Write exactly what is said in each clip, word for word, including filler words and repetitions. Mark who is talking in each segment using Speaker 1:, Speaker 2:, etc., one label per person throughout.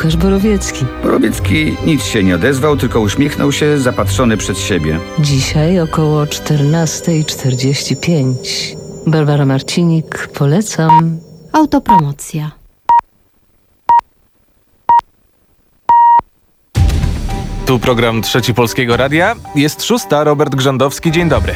Speaker 1: Łukasz Borowiecki.
Speaker 2: Borowiecki nic się nie odezwał, tylko uśmiechnął się, zapatrzony przed siebie.
Speaker 1: Dzisiaj około czternasta czterdzieści pięć. Barbara Marcinik, polecam.
Speaker 3: Autopromocja.
Speaker 4: Tu program Trzeci Polskiego Radia. Jest szósta, Robert Grzędowski, dzień dobry.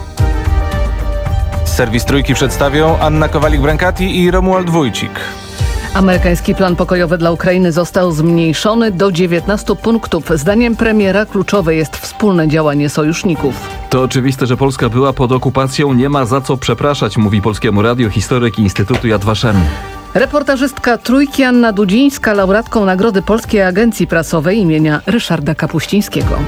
Speaker 4: Serwis Trójki przedstawią Anna Kowalik-Brankati i Romuald Wójcik.
Speaker 5: Amerykański plan pokojowy dla Ukrainy został zmniejszony do dziewiętnastu punktów. Zdaniem premiera kluczowe jest wspólne działanie sojuszników.
Speaker 6: To oczywiste, że Polska była pod okupacją, nie ma za co przepraszać, mówi Polskiemu Radiu historyk Instytutu Yad Vashem.
Speaker 5: Reportażystka Trójki Anna Dudzińska, laureatką Nagrody Polskiej Agencji Prasowej imienia Ryszarda Kapuścińskiego.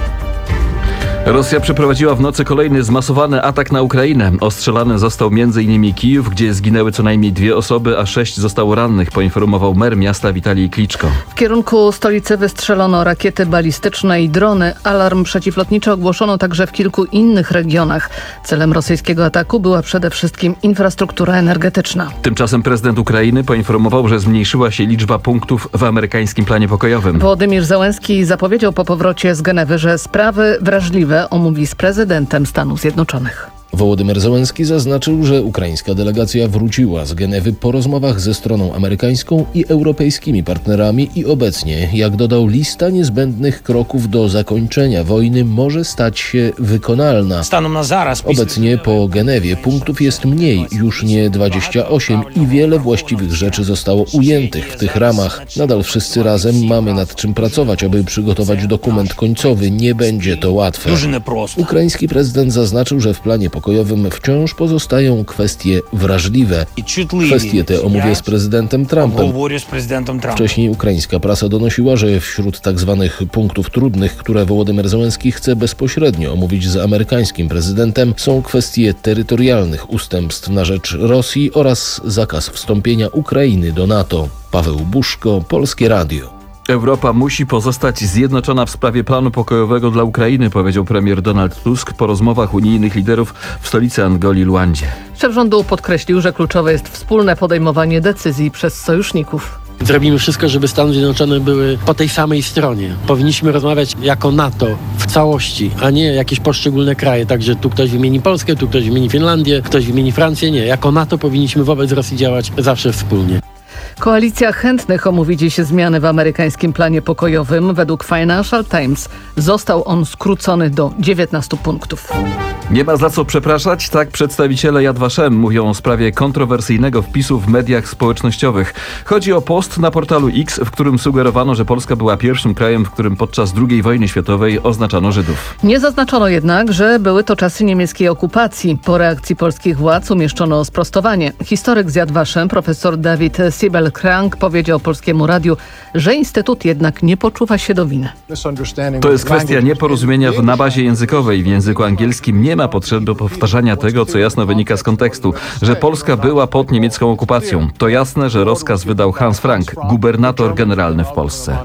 Speaker 6: Rosja przeprowadziła w nocy kolejny zmasowany atak na Ukrainę. Ostrzelany został między innymi Kijów, gdzie zginęły co najmniej dwie osoby, a sześć zostało rannych, poinformował mer miasta Witalij Kliczko.
Speaker 5: W kierunku stolicy wystrzelono rakiety balistyczne i drony. Alarm przeciwlotniczy ogłoszono także w kilku innych regionach. Celem rosyjskiego ataku była przede wszystkim infrastruktura energetyczna.
Speaker 6: Tymczasem prezydent Ukrainy poinformował, że zmniejszyła się liczba punktów w amerykańskim planie pokojowym.
Speaker 5: Wołodymyr Zełenski zapowiedział po powrocie z Genewy, że sprawy wrażliwe omówi z prezydentem Stanów Zjednoczonych.
Speaker 7: Wołodymyr Zełenski zaznaczył, że ukraińska delegacja wróciła z Genewy po rozmowach ze stroną amerykańską i europejskimi partnerami i obecnie, jak dodał, lista niezbędnych kroków do zakończenia wojny może stać się wykonalna. Obecnie po Genewie punktów jest mniej, już nie dwadzieścia osiem i wiele właściwych rzeczy zostało ujętych w tych ramach. Nadal wszyscy razem mamy nad czym pracować, aby przygotować dokument końcowy. Nie będzie to łatwe. Ukraiński prezydent zaznaczył, że w planie pokojowym wciąż pozostają kwestie wrażliwe. Kwestie te omówię z prezydentem Trumpem. Wcześniej ukraińska prasa donosiła, że wśród tak zwanych punktów trudnych, które Wołodymyr Zełenski chce bezpośrednio omówić z amerykańskim prezydentem, są kwestie terytorialnych ustępstw na rzecz Rosji oraz zakaz wstąpienia Ukrainy do NATO. Paweł Buszko, Polskie Radio.
Speaker 6: Europa musi pozostać zjednoczona w sprawie planu pokojowego dla Ukrainy, powiedział premier Donald Tusk po rozmowach unijnych liderów w stolicy Angolii, Luandzie.
Speaker 5: Szef rządu podkreślił, że kluczowe jest wspólne podejmowanie decyzji przez sojuszników.
Speaker 8: Zrobimy wszystko, żeby Stany Zjednoczone były po tej samej stronie. Powinniśmy rozmawiać jako NATO w całości, a nie jakieś poszczególne kraje. Także tu ktoś wymieni Polskę, tu ktoś wymieni Finlandię, ktoś wymieni Francję. Nie, jako NATO powinniśmy wobec Rosji działać zawsze wspólnie.
Speaker 5: Koalicja chętnych omówi dziś zmiany w amerykańskim planie pokojowym. Według Financial Times został on skrócony do dziewiętnastu punktów.
Speaker 6: Nie ma za co przepraszać, tak przedstawiciele Yad Vashem mówią o sprawie kontrowersyjnego wpisu w mediach społecznościowych. Chodzi o post na portalu X, w którym sugerowano, że Polska była pierwszym krajem, w którym podczas drugiej wojny światowej oznaczano Żydów.
Speaker 5: Nie zaznaczono jednak, że były to czasy niemieckiej okupacji. Po reakcji polskich władz umieszczono sprostowanie. Historyk z Yad Vashem, profesor David Sibel-Krank, powiedział Polskiemu Radiu, że Instytut jednak nie poczuwa się do winy.
Speaker 6: To jest kwestia nieporozumienia na bazie językowej. W języku angielskim nie ma potrzeby powtarzania tego, co jasno wynika z kontekstu, że Polska była pod niemiecką okupacją. To jasne, że rozkaz wydał Hans Frank, gubernator generalny w Polsce.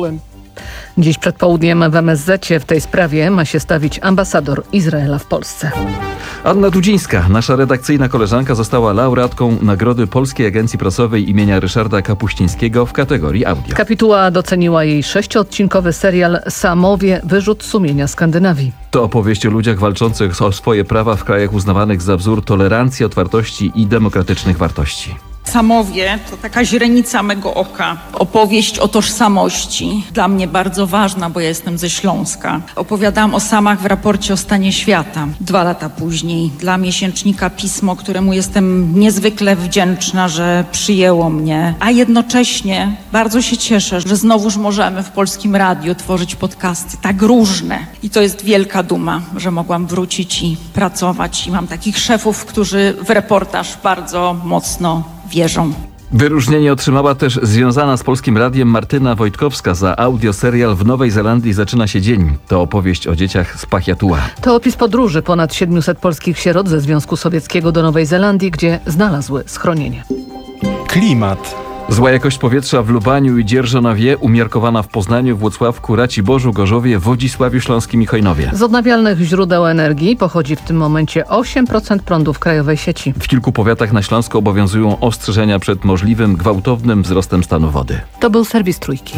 Speaker 5: Dziś przed południem w M S Z w tej sprawie ma się stawić ambasador Izraela w Polsce.
Speaker 6: Anna Dudzińska, nasza redakcyjna koleżanka, została laureatką Nagrody Polskiej Agencji Prasowej imienia Ryszarda Kapuścińskiego w kategorii audio.
Speaker 5: Kapituła doceniła jej sześciodcinkowy serial Samowie – wyrzut sumienia Skandynawii.
Speaker 6: To opowieść o ludziach walczących o swoje prawa w krajach uznawanych za wzór tolerancji, otwartości i demokratycznych wartości.
Speaker 9: Samowie to taka źrenica mego oka. Opowieść o tożsamości, dla mnie bardzo ważna, bo ja jestem ze Śląska. Opowiadałam o Samach w raporcie o stanie świata. Dwa lata później dla miesięcznika Pismo, któremu jestem niezwykle wdzięczna, że przyjęło mnie. A jednocześnie bardzo się cieszę, że znowuż możemy w Polskim Radiu tworzyć podcasty tak różne. I to jest wielka duma, że mogłam wrócić i pracować. I mam takich szefów, którzy w reportaż bardzo mocno wierzą.
Speaker 6: Wyróżnienie otrzymała też związana z Polskim Radiem Martyna Wojtkowska za audioserial W Nowej Zelandii zaczyna się dzień. To opowieść o dzieciach z Pahiatua.
Speaker 5: To opis podróży ponad siedmiuset polskich sierot ze Związku Sowieckiego do Nowej Zelandii, gdzie znalazły schronienie.
Speaker 4: Klimat.
Speaker 6: Zła jakość powietrza w Lubaniu i Dzierżonowie, umiarkowana w Poznaniu, Włocławku, Raciborzu, Gorzowie, Wodzisławiu Śląskim i Chojnowie.
Speaker 5: Z odnawialnych źródeł energii pochodzi w tym momencie osiem procent prądu w krajowej sieci.
Speaker 6: W kilku powiatach na Śląsku obowiązują ostrzeżenia przed możliwym gwałtownym wzrostem stanu wody.
Speaker 5: To był serwis Trójki.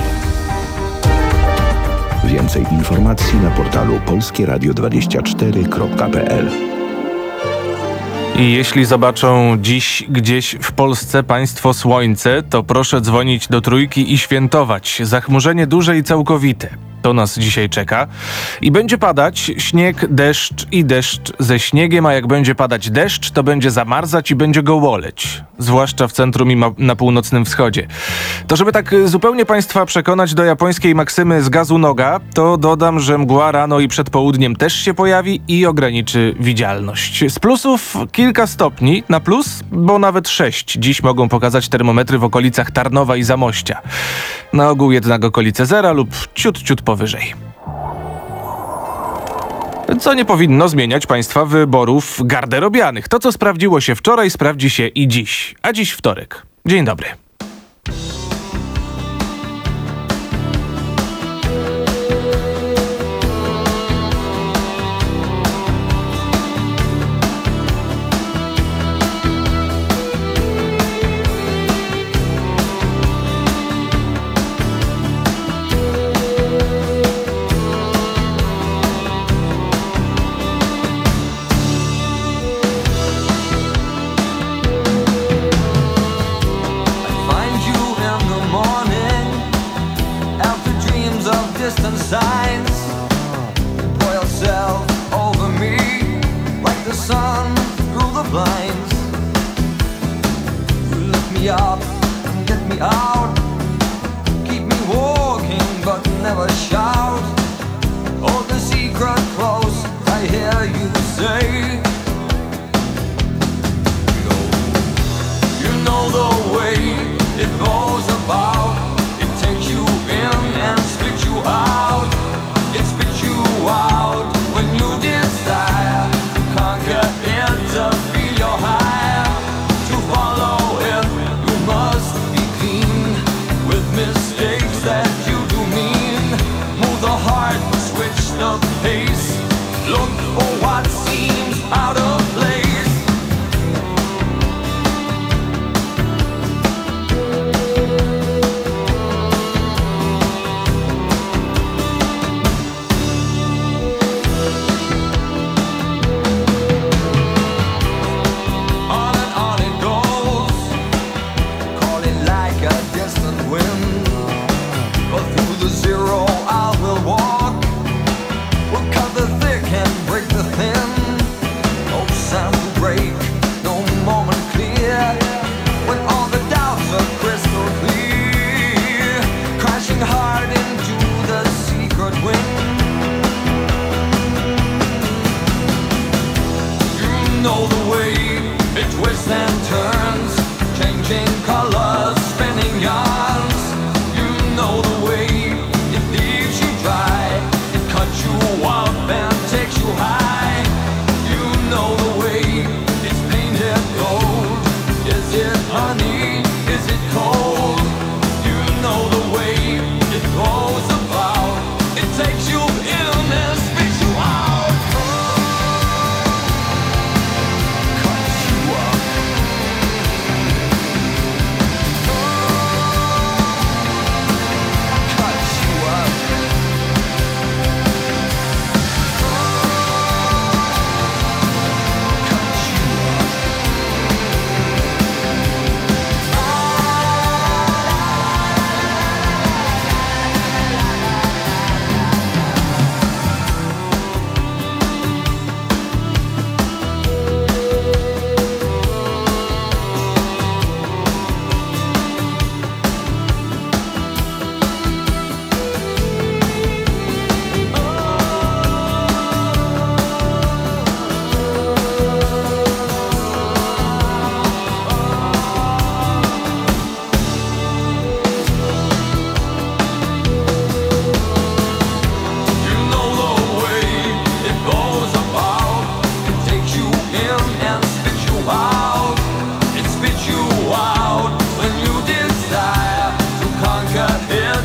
Speaker 3: Więcej informacji na portalu polskie radio dwadzieścia cztery kropka p l.
Speaker 4: I jeśli zobaczą dziś gdzieś w Polsce państwo słońce, to proszę dzwonić do Trójki i świętować. Zachmurzenie duże i całkowite. To nas dzisiaj czeka. I będzie padać śnieg, deszcz i deszcz ze śniegiem, a jak będzie padać deszcz, to będzie zamarzać i będzie gołoleć. Zwłaszcza w centrum i ma- na północnym wschodzie. To żeby tak zupełnie państwa przekonać do japońskiej maksymy z gazu noga, to dodam, że mgła rano i przed południem też się pojawi i ograniczy widzialność. Z plusów kilka stopni na plus, bo nawet sześć dziś mogą pokazać termometry w okolicach Tarnowa i Zamościa. Na ogół jednak okolice zera lub ciut, ciut powyżej. Co nie powinno zmieniać państwa wyborów garderobianych. To, co sprawdziło się wczoraj, sprawdzi się i dziś. A dziś wtorek. Dzień dobry.
Speaker 10: distant signs. Pour yourself over me like the sun through the blinds. You lift me up and get me out. Keep me walking but never shout. Hold the secret close, I hear you say. No, you know the way it goes about. It takes you in and spits you out. It spits you out when you desire to conquer it, to feel your high. To follow it, you must be clean.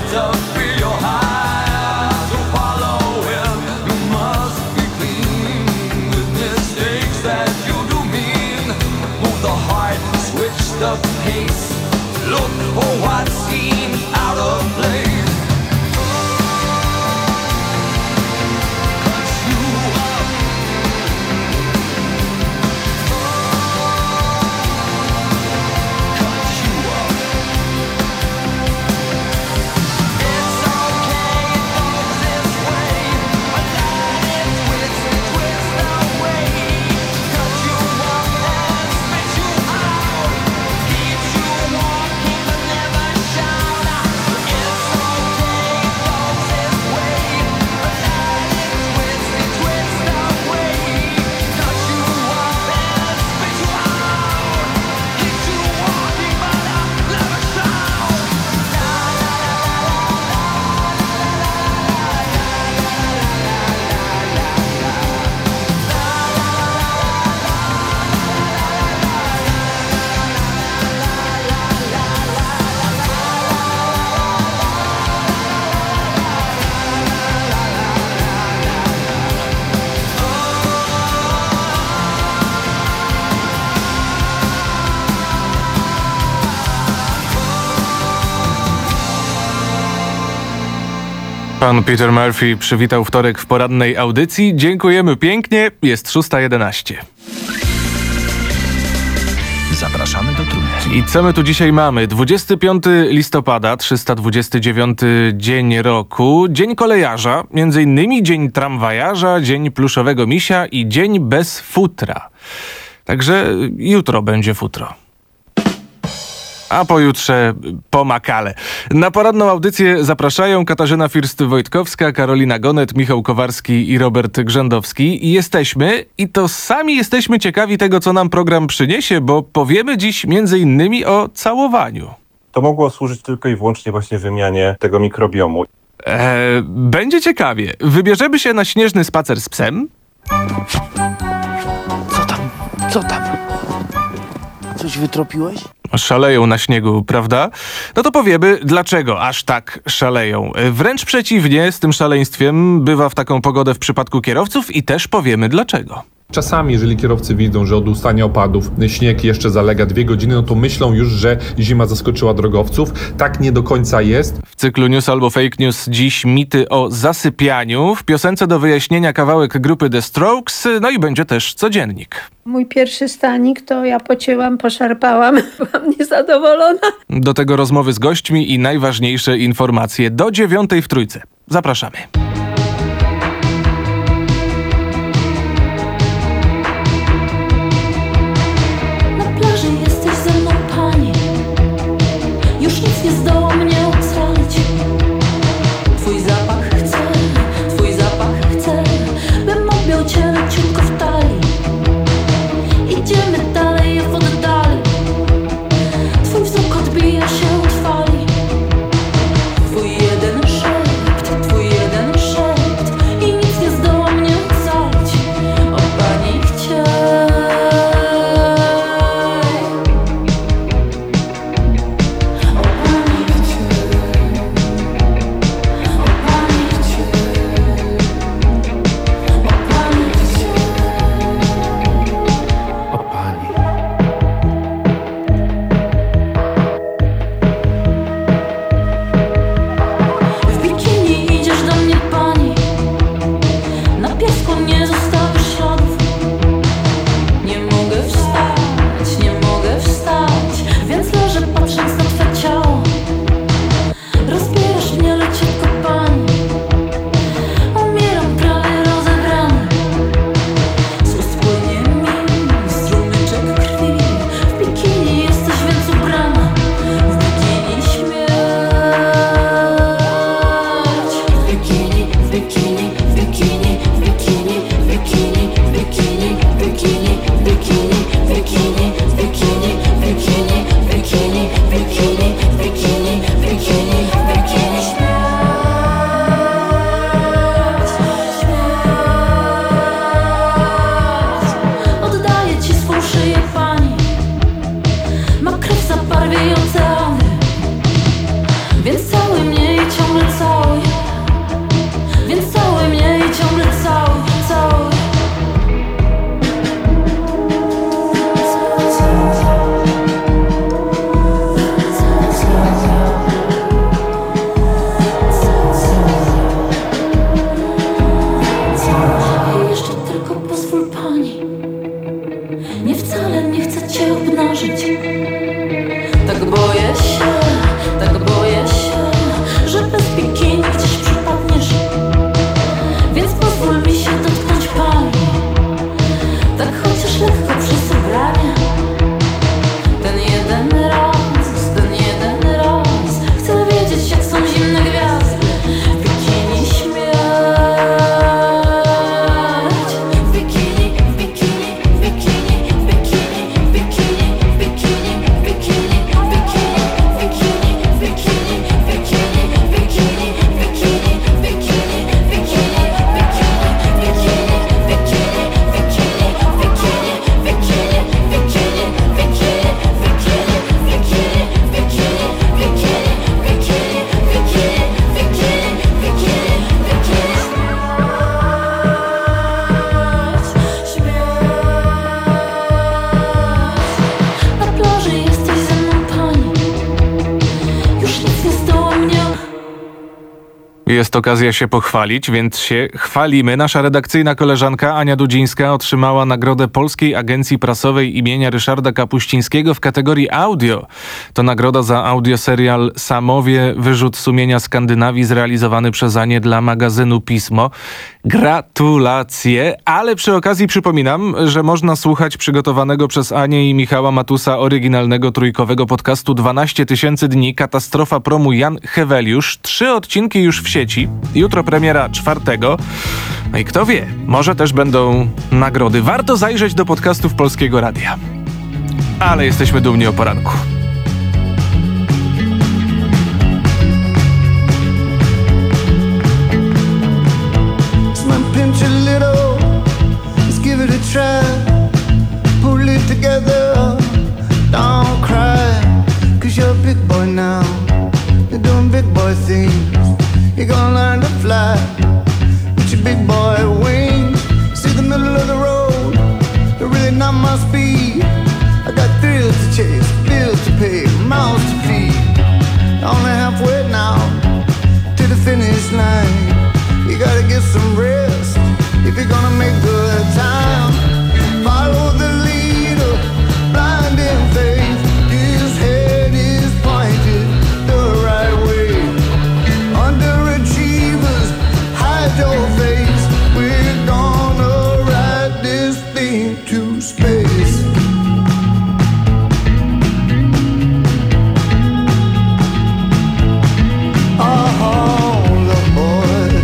Speaker 10: to feel your high. So follow him, you must be clean with mistakes that you do mean. Move the heart, switch the pace. Look for what seems out of place.
Speaker 4: Pan Peter Murphy przywitał wtorek w porannej audycji. Dziękujemy pięknie. Jest szósta jedenaście.
Speaker 3: Zapraszamy do Trójki.
Speaker 4: I co my tu dzisiaj mamy? dwudziestego piątego listopada, trzysta dwudziesty dziewiąty dzień roku, dzień kolejarza, między innymi dzień tramwajarza, dzień pluszowego misia i dzień bez futra. Także jutro będzie futro. A pojutrze po makale. Na poranną audycję zapraszają Katarzyna First-Wojtkowska, Karolina Gonet, Michał Kowarski i Robert Grzędowski. I jesteśmy, i to sami jesteśmy ciekawi tego, co nam program przyniesie, bo powiemy dziś między innymi o całowaniu.
Speaker 11: To mogło służyć tylko i wyłącznie właśnie wymianie tego mikrobiomu.
Speaker 4: Eee, będzie ciekawie. Wybierzemy się na śnieżny spacer z psem.
Speaker 12: Co tam? Co tam? Coś wytropiłeś?
Speaker 4: Szaleją na śniegu, prawda? No to powiemy, dlaczego aż tak szaleją. Wręcz przeciwnie, z tym szaleństwem bywa w taką pogodę w przypadku kierowców i też powiemy dlaczego.
Speaker 13: Czasami, jeżeli kierowcy widzą, że od ustania opadów śnieg jeszcze zalega dwie godziny, no to myślą już, że zima zaskoczyła drogowców. Tak nie do końca jest.
Speaker 4: W cyklu News albo Fake News dziś mity o zasypianiu. W piosence do wyjaśnienia kawałek grupy The Strokes, no i będzie też codziennik.
Speaker 14: Mój pierwszy stanik to ja pocięłam, poszarpałam, byłam niezadowolona.
Speaker 4: Do tego rozmowy z gośćmi i najważniejsze informacje do dziewiątej w Trójce. Zapraszamy.
Speaker 10: Twój jeden szept, twój jeden
Speaker 4: Jest okazja się pochwalić, więc się chwalimy. Nasza redakcyjna koleżanka Ania Dudzińska otrzymała nagrodę Polskiej Agencji Prasowej imienia Ryszarda Kapuścińskiego w kategorii audio. To nagroda za audioserial Samowie, wyrzut sumienia Skandynawii, zrealizowany przez Anię dla magazynu Pismo. Gratulacje, ale przy okazji przypominam, że można słuchać przygotowanego przez Anię i Michała Matusa oryginalnego trójkowego podcastu dwanaście tysięcy dni Katastrofa promu Jan Heweliusz. Trzy odcinki już w sieci. Jutro premiera czwartego. No i kto wie, może też będą nagrody. Warto zajrzeć do podcastów Polskiego Radia. Ale jesteśmy dumni o poranku.
Speaker 15: Pinch a little, let's give it a try. Pull it together, don't cry. Cause you're a big boy now, you're doing big boy things. You're gonna learn to fly with your big boy wings. See the middle of the road, you're really not my speed. I got thrills to chase, bills to pay, mouths to feed. Only halfway now to the finish line. You gotta get some rest if you're gonna make good time. Follow the leader, blind in faith. His head is pointed the right way. Underachievers, hide your face. We're gonna ride this thing to space. Oh, the boy.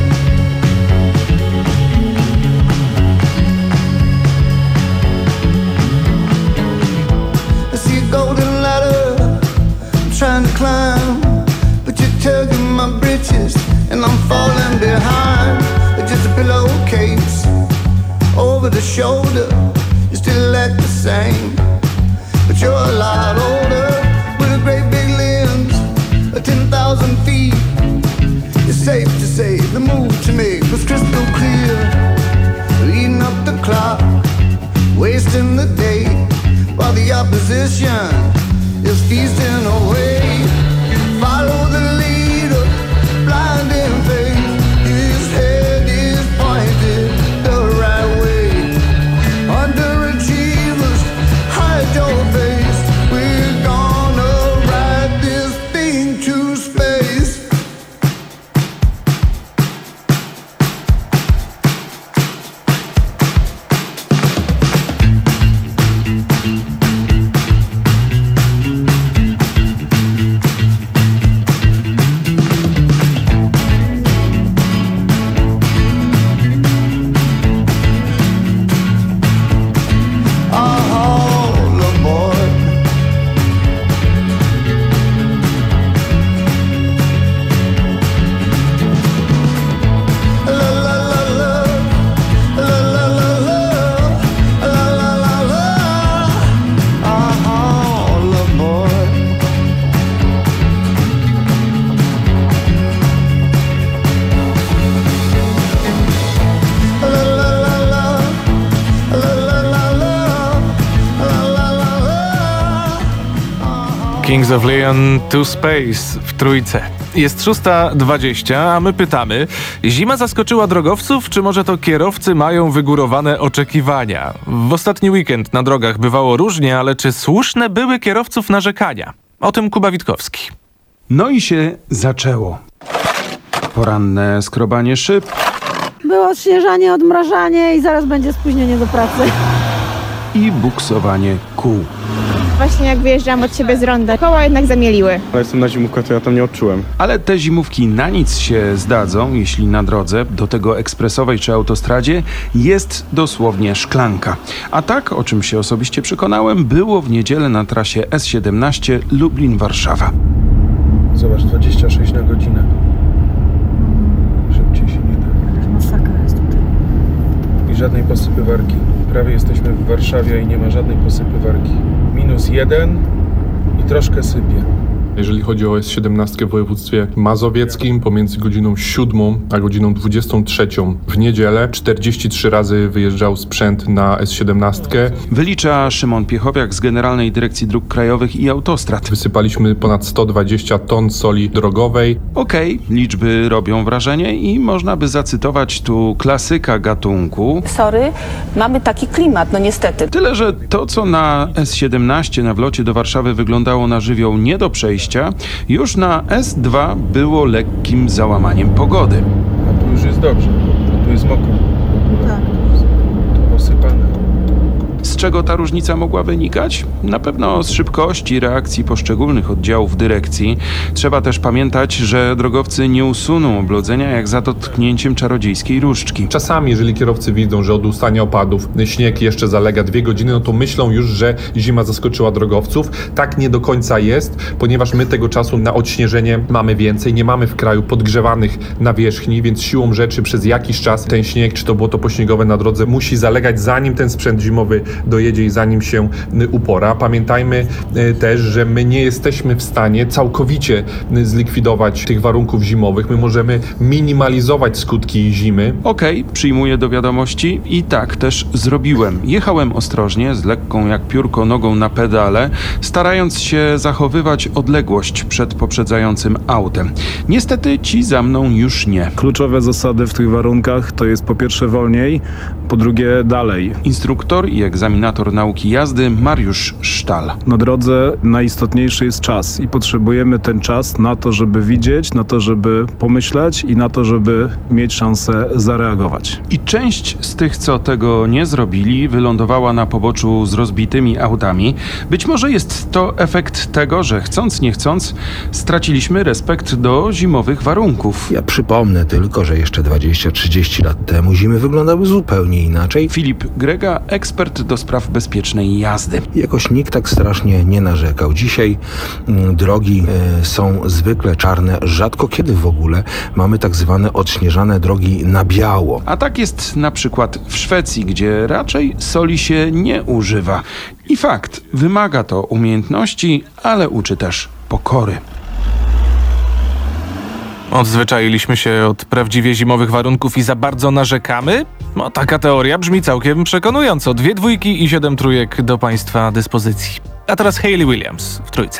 Speaker 15: Golden ladder, I'm trying to climb, but you're tugging my britches and I'm falling behind. Just a pillowcase over the shoulder, you still act the same, but you're a lot older with a great big limbs, a ten thousand feet. It's safe to say the move to make was crystal clear. Eating up the clock, wasting the day, while the opposition is feasting away. Follow the leader, blind in faith. His head is pointed the right way. Underachievers, hide your face. We're gonna ride this thing to space.
Speaker 4: Kings of Leon to Space w trójce. Jest szósta dwadzieścia, a my pytamy, zima zaskoczyła drogowców, czy może to kierowcy mają wygórowane oczekiwania? W ostatni weekend na drogach bywało różnie, ale czy słuszne były kierowców narzekania? O tym Kuba Witkowski.
Speaker 16: No i się zaczęło. Poranne skrobanie szyb.
Speaker 17: Było odśnieżanie, odmrażanie i zaraz będzie spóźnienie do pracy.
Speaker 16: I buksowanie kół.
Speaker 18: Właśnie jak wyjeżdżam od siebie z ronda, koła jednak zamieliły.
Speaker 19: Ale jestem na zimówkę, to ja tam nie odczułem.
Speaker 16: Ale te zimówki na nic się zdadzą, jeśli na drodze, do tego ekspresowej czy autostradzie, jest dosłownie szklanka. A tak, o czym się osobiście przekonałem, było w niedzielę na trasie S siedemnaście Lublin-Warszawa.
Speaker 20: Zobacz, dwadzieścia sześć na godzinę. Szybciej się nie da.
Speaker 17: Masakra jest tutaj.
Speaker 20: I żadnej posypywarki. Prawie jesteśmy w Warszawie i nie ma żadnej posypywarki. Minus jeden i troszkę sypie.
Speaker 13: Jeżeli chodzi o S siedemnaście w województwie mazowieckim, pomiędzy godziną siódmą a godziną dwudziestą trzecią w niedzielę czterdzieści trzy razy wyjeżdżał sprzęt na S siedemnaście.
Speaker 16: Wylicza Szymon Piechowiak z Generalnej Dyrekcji Dróg Krajowych i Autostrad.
Speaker 13: Wysypaliśmy ponad sto dwadzieścia ton soli drogowej.
Speaker 16: Okej, okay, liczby robią wrażenie i można by zacytować tu klasyka gatunku.
Speaker 21: Sorry, mamy taki klimat, no niestety.
Speaker 16: Tyle, że to, co na S siedemnaście na wlocie do Warszawy wyglądało na żywioł nie do przejścia, już na S dwa było lekkim załamaniem pogody.
Speaker 20: A tu już jest dobrze, a tu jest mokro. Tak. Tu posypane.
Speaker 16: Z czego ta różnica mogła wynikać? Na pewno z szybkości reakcji poszczególnych oddziałów dyrekcji. Trzeba też pamiętać, że drogowcy nie usuną oblodzenia jak za dotknięciem czarodziejskiej różdżki.
Speaker 13: Czasami, jeżeli kierowcy widzą, że od ustania opadów śnieg jeszcze zalega dwie godziny, no to myślą już, że zima zaskoczyła drogowców. Tak nie do końca jest, ponieważ my tego czasu na odśnieżenie mamy więcej. Nie mamy w kraju podgrzewanych nawierzchni, więc siłą rzeczy przez jakiś czas ten śnieg, czy to błoto pośniegowe na drodze, musi zalegać, zanim ten sprzęt zimowy dojedzie i zanim się upora. Pamiętajmy też, że my nie jesteśmy w stanie całkowicie zlikwidować tych warunków zimowych. My możemy minimalizować skutki zimy.
Speaker 16: Okej, okay, przyjmuję do wiadomości i tak też zrobiłem. Jechałem ostrożnie, z lekką jak piórko nogą na pedale, starając się zachowywać odległość przed poprzedzającym autem. Niestety ci za mną już nie.
Speaker 22: Kluczowe zasady w tych warunkach to jest po pierwsze wolniej, po drugie dalej.
Speaker 16: Instruktor i egzaminator nauki jazdy Mariusz Sztal.
Speaker 22: Na drodze najistotniejszy jest czas i potrzebujemy ten czas na to, żeby widzieć, na to, żeby pomyśleć i na to, żeby mieć szansę zareagować.
Speaker 16: I część z tych, co tego nie zrobili, wylądowała na poboczu z rozbitymi autami. Być może jest to efekt tego, że chcąc nie chcąc straciliśmy respekt do zimowych warunków.
Speaker 23: Ja przypomnę tylko, że jeszcze dwadzieścia trzydzieści lat temu zimy wyglądały zupełnie inaczej.
Speaker 16: Filip Grega, ekspert do spraw bezpiecznej jazdy.
Speaker 23: Jakoś nikt tak strasznie nie narzekał. Dzisiaj mm, drogi y, są zwykle czarne, rzadko kiedy w ogóle mamy tak zwane odśnieżane drogi na biało.
Speaker 16: A tak jest na przykład w Szwecji, gdzie raczej soli się nie używa. I fakt, wymaga to umiejętności, ale uczy też pokory.
Speaker 4: Odzwyczailiśmy się od prawdziwie zimowych warunków i za bardzo narzekamy? No, taka teoria brzmi całkiem przekonująco. Dwie dwójki i siedem trójek do Państwa dyspozycji. A teraz Hayley Williams w trójce.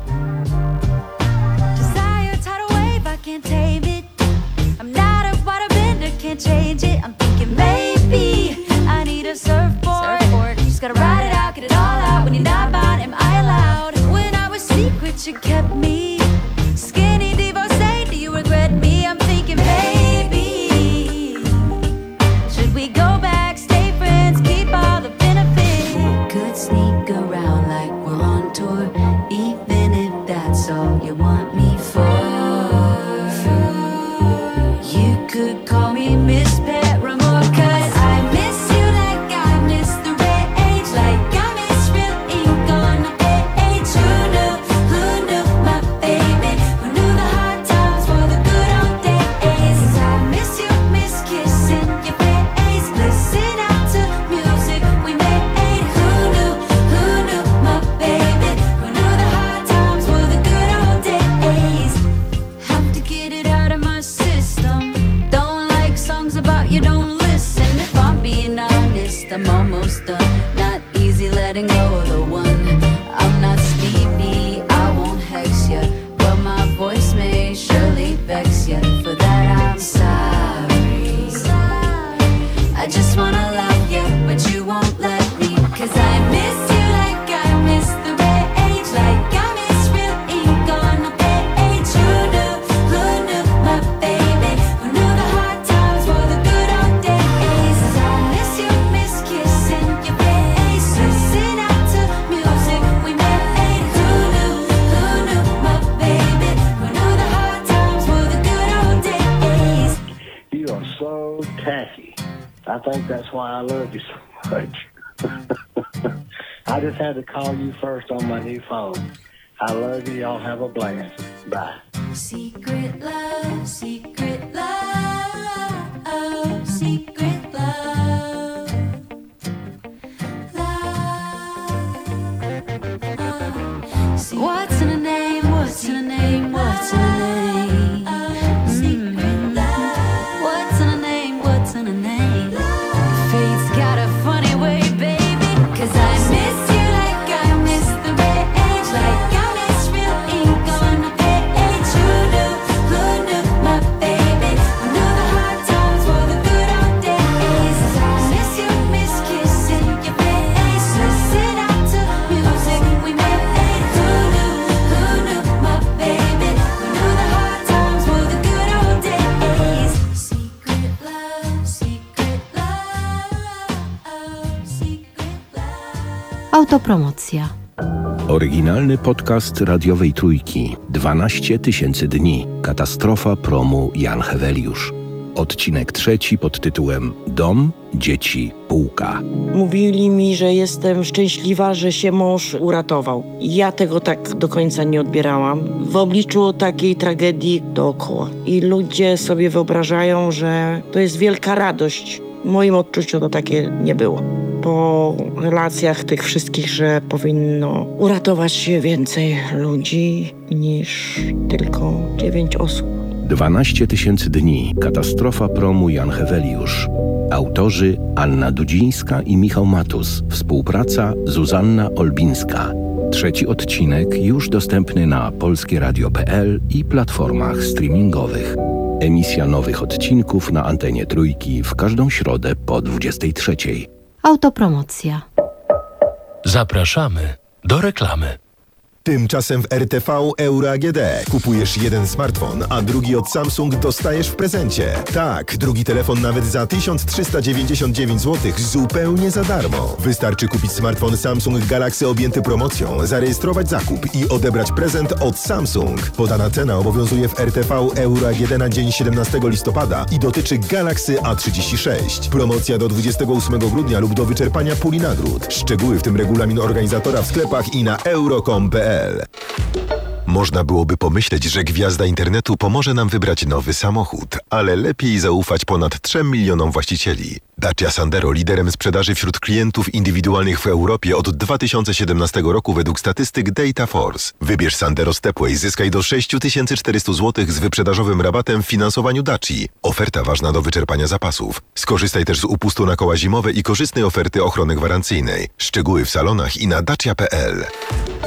Speaker 24: I think that's why I love you so much. I just had to call you first on my new phone. I love you. Y'all have a blast. Bye.
Speaker 10: Secret love, secret love, secret love. Love. What's in a name? What's in
Speaker 1: Autopromocja.
Speaker 3: Oryginalny podcast radiowej Trójki. dwanaście tysięcy dni. Katastrofa promu Jan Heweliusz. Odcinek trzeci pod tytułem Dom, dzieci, półka.
Speaker 2: Mówili mi, że jestem szczęśliwa, że się mąż uratował. Ja tego tak do końca nie odbierałam. W obliczu takiej tragedii dookoła. I ludzie sobie wyobrażają, że to jest wielka radość. W moim odczuciu to takie nie było. Po relacjach tych wszystkich, że powinno uratować się więcej ludzi niż tylko dziewięć osób.
Speaker 3: dwanaście tysięcy dni. Katastrofa promu Jan Heweliusz. Autorzy Anna Dudzińska i Michał Matus. Współpraca Zuzanna Olbińska. Trzeci odcinek już dostępny na polskie radio kropka p l i platformach streamingowych. Emisja nowych odcinków na antenie Trójki w każdą środę po dwudziestej trzeciej.
Speaker 1: Autopromocja.
Speaker 7: Zapraszamy do reklamy.
Speaker 8: Tymczasem w R T V Euro A G D kupujesz jeden smartfon, a drugi od Samsung dostajesz w prezencie. Tak, drugi telefon nawet za tysiąc trzysta dziewięćdziesiąt dziewięć złotych zupełnie za darmo. Wystarczy kupić smartfon Samsung Galaxy objęty promocją, zarejestrować zakup i odebrać prezent od Samsung. Podana cena obowiązuje w R T V Euro A G D na dzień siedemnastego listopada i dotyczy Galaxy A trzydzieści sześć. Promocja do dwudziestego ósmego grudnia lub do wyczerpania puli nagród. Szczegóły, w tym regulamin organizatora w sklepach i na euro kropka com kropka p l. Można byłoby pomyśleć, że gwiazda internetu pomoże nam wybrać nowy samochód, ale lepiej zaufać ponad trzem milionom właścicieli. Dacia Sandero liderem sprzedaży wśród klientów indywidualnych w Europie od dwa tysiące siedemnastego roku według statystyk Data Force. Wybierz Sandero Stepway, zyskaj do sześć tysięcy czterysta złotych z wyprzedażowym rabatem w finansowaniu Daci. Oferta ważna do wyczerpania zapasów. Skorzystaj też z upustu na koła zimowe i korzystnej oferty ochrony gwarancyjnej. Szczegóły w salonach i na dacia kropka p l.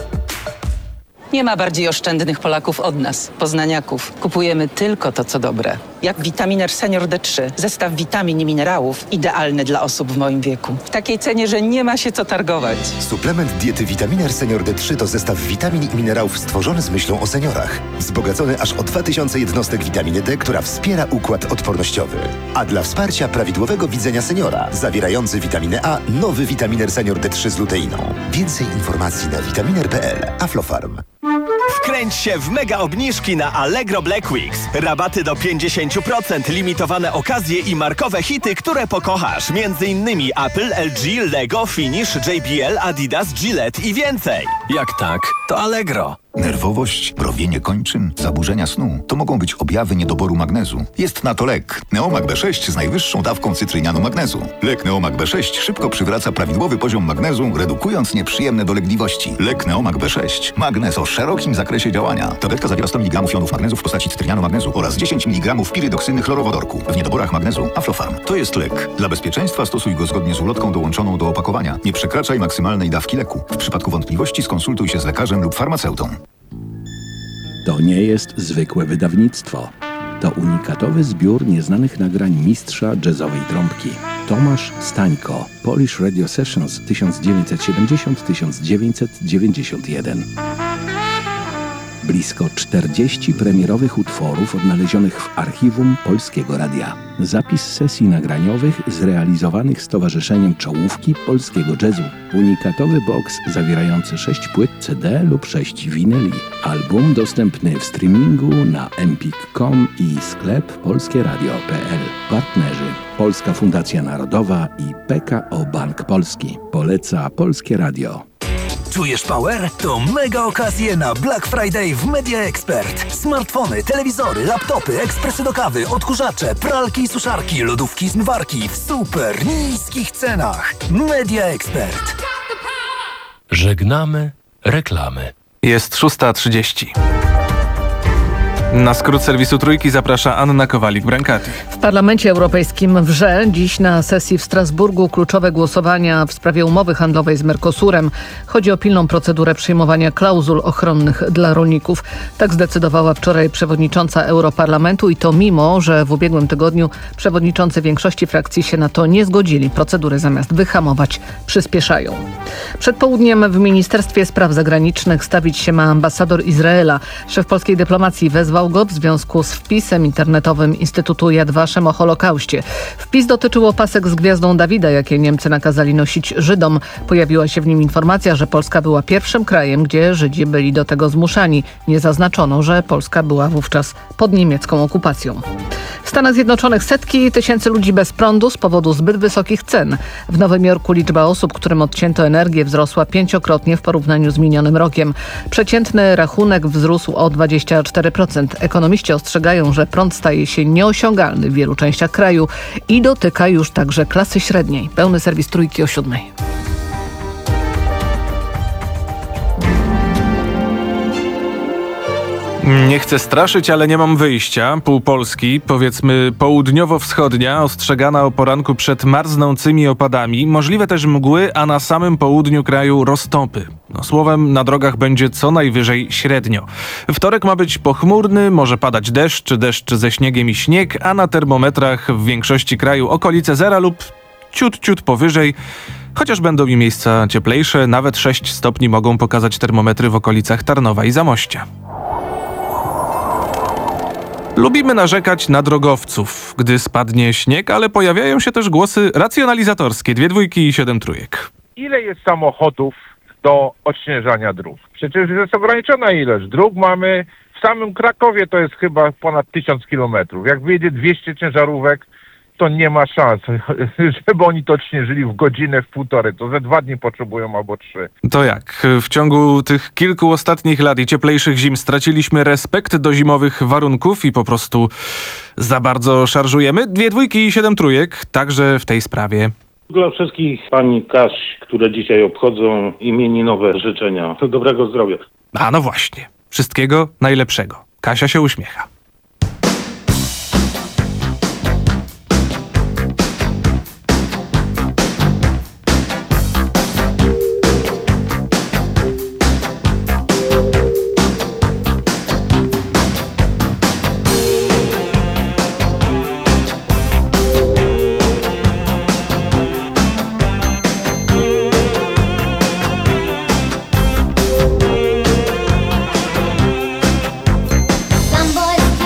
Speaker 25: Nie ma bardziej oszczędnych Polaków od nas, poznaniaków. Kupujemy tylko to, co dobre. Jak Vitaminer Senior D trzy. Zestaw witamin i minerałów idealny dla osób w moim wieku. W takiej cenie, że nie ma się co targować.
Speaker 26: Suplement diety Vitaminer Senior D trzy to zestaw witamin i minerałów stworzony z myślą o seniorach. Wzbogacony aż o dwa tysiące jednostek witaminy D, która wspiera układ odpornościowy. A dla wsparcia prawidłowego widzenia seniora, zawierający witaminę A, nowy Vitaminer Senior D trzy z luteiną. Więcej informacji na vitaminer kropka p l. Aflofarm.
Speaker 27: Wkręć się w mega obniżki na Allegro Black Weeks. Rabaty do pięćdziesiąt procent, limitowane okazje i markowe hity, które pokochasz. Między innymi Apple, L G, Lego, Finish, J B L, Adidas, Gillette i więcej.
Speaker 7: Jak tak, to Allegro.
Speaker 28: Nerwowość, mrowienie kończyn, zaburzenia snu to mogą być objawy niedoboru magnezu. Jest na to lek Neomag B sześć z najwyższą dawką cytrynianu magnezu. Lek Neomag B sześć szybko przywraca prawidłowy poziom magnezu, redukując nieprzyjemne dolegliwości. Lek Neomag B sześć. Magnez o szerokim zakresie działania. Tabletka zawiera sto miligramów jonów magnezu w postaci cytrynianu magnezu oraz dziesięć miligramów pirydoksyny chlorowodorku. W niedoborach magnezu Aflofarm. To jest lek. Dla bezpieczeństwa stosuj go zgodnie z ulotką dołączoną do opakowania. Nie przekraczaj maksymalnej dawki leku. W przypadku wątpliwości skonsultuj się z lekarzem lub farmaceutą.
Speaker 3: To nie jest zwykłe wydawnictwo. To unikatowy zbiór nieznanych nagrań mistrza jazzowej trąbki. Tomasz Stańko, Polish Radio Sessions tysiąc dziewięćset siedemdziesiąt do tysiąc dziewięćset dziewięćdziesiąt jeden. Blisko czterdzieści premierowych utworów odnalezionych w archiwum Polskiego Radia. Zapis sesji nagraniowych zrealizowanych Stowarzyszeniem Czołówki Polskiego Jazzu. Unikatowy boks zawierający sześć płyt C D lub sześć winyli. Album dostępny w streamingu na empik kropka com i sklep polskie radio kropka p l. Partnerzy Polska Fundacja Narodowa i P K O Bank Polski. Poleca Polskie Radio.
Speaker 29: Czujesz power? To mega okazje na Black Friday w Media Expert. Smartfony, telewizory, laptopy, ekspresy do kawy, odkurzacze, pralki i suszarki, lodówki i zmywarki w super niskich cenach. Media Expert.
Speaker 7: Żegnamy reklamy.
Speaker 4: Jest szósta trzydzieści. Na skrót serwisu Trójki zaprasza Anna Kowalik-Brancaty.
Speaker 5: W Parlamencie Europejskim wrze dziś na sesji w Strasburgu kluczowe głosowania w sprawie umowy handlowej z Mercosurem. Chodzi o pilną procedurę przyjmowania klauzul ochronnych dla rolników. Tak zdecydowała wczoraj przewodnicząca Europarlamentu i to mimo, że w ubiegłym tygodniu przewodniczący większości frakcji się na to nie zgodzili. Procedury zamiast wyhamować przyspieszają. Przed południem w Ministerstwie Spraw Zagranicznych stawić się ma ambasador Izraela. Szef polskiej dyplomacji wezwał odwołał go w związku z wpisem internetowym Instytutu Yad Vashem o Holokauście. Wpis dotyczył opasek z gwiazdą Dawida, jakie Niemcy nakazali nosić Żydom. Pojawiła się w nim informacja, że Polska była pierwszym krajem, gdzie Żydzi byli do tego zmuszani. Nie zaznaczono, że Polska była wówczas pod niemiecką okupacją. W Stanach Zjednoczonych setki tysięcy ludzi bez prądu z powodu zbyt wysokich cen. W Nowym Jorku liczba osób, którym odcięto energię, wzrosła pięciokrotnie w porównaniu z minionym rokiem. Przeciętny rachunek wzrósł o dwadzieścia cztery procent. Ekonomiści ostrzegają, że prąd staje się nieosiągalny w wielu częściach kraju i dotyka już także klasy średniej. Pełny serwis Trójki o siódmej.
Speaker 4: Nie chcę straszyć, ale nie mam wyjścia. Pół Polski, powiedzmy południowo-wschodnia, ostrzegana o poranku przed marznącymi opadami, możliwe też mgły, a na samym południu kraju roztopy. No, słowem, na drogach będzie co najwyżej średnio. Wtorek ma być pochmurny, może padać deszcz, deszcz ze śniegiem i śnieg, a na termometrach w większości kraju okolice zera lub ciut, ciut powyżej. Chociaż będą i miejsca cieplejsze, nawet sześć stopni mogą pokazać termometry w okolicach Tarnowa i Zamościa. Lubimy narzekać na drogowców, gdy spadnie śnieg, ale pojawiają się też głosy racjonalizatorskie. Dwie dwójki i siedem trójek.
Speaker 6: Ile jest samochodów do odśnieżania dróg? Przecież jest ograniczona ilość dróg. Mamy w samym Krakowie to jest chyba ponad tysiąc kilometrów. Jak wyjedzie dwieście ciężarówek, to nie ma szans, żeby oni to odśnieżyli w godzinę, w półtorej. To ze dwa dni potrzebują albo trzy.
Speaker 4: To jak? W ciągu tych kilku ostatnich lat i cieplejszych zim straciliśmy respekt do zimowych warunków i po prostu za bardzo szarżujemy? Dwie dwójki i siedem trójek, także w tej sprawie.
Speaker 9: Dla wszystkich pani Kaś, które dzisiaj obchodzą imieninowe życzenia. Dobrego zdrowia.
Speaker 4: A no właśnie. Wszystkiego najlepszego. Kasia się uśmiecha.
Speaker 10: Some boys